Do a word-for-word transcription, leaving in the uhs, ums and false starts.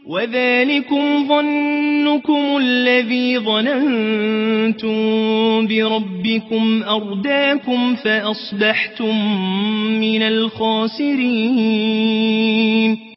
وذلكم ظنكم الذي ظننتم بربكم أرداكم فأصبحتم من الخاسرين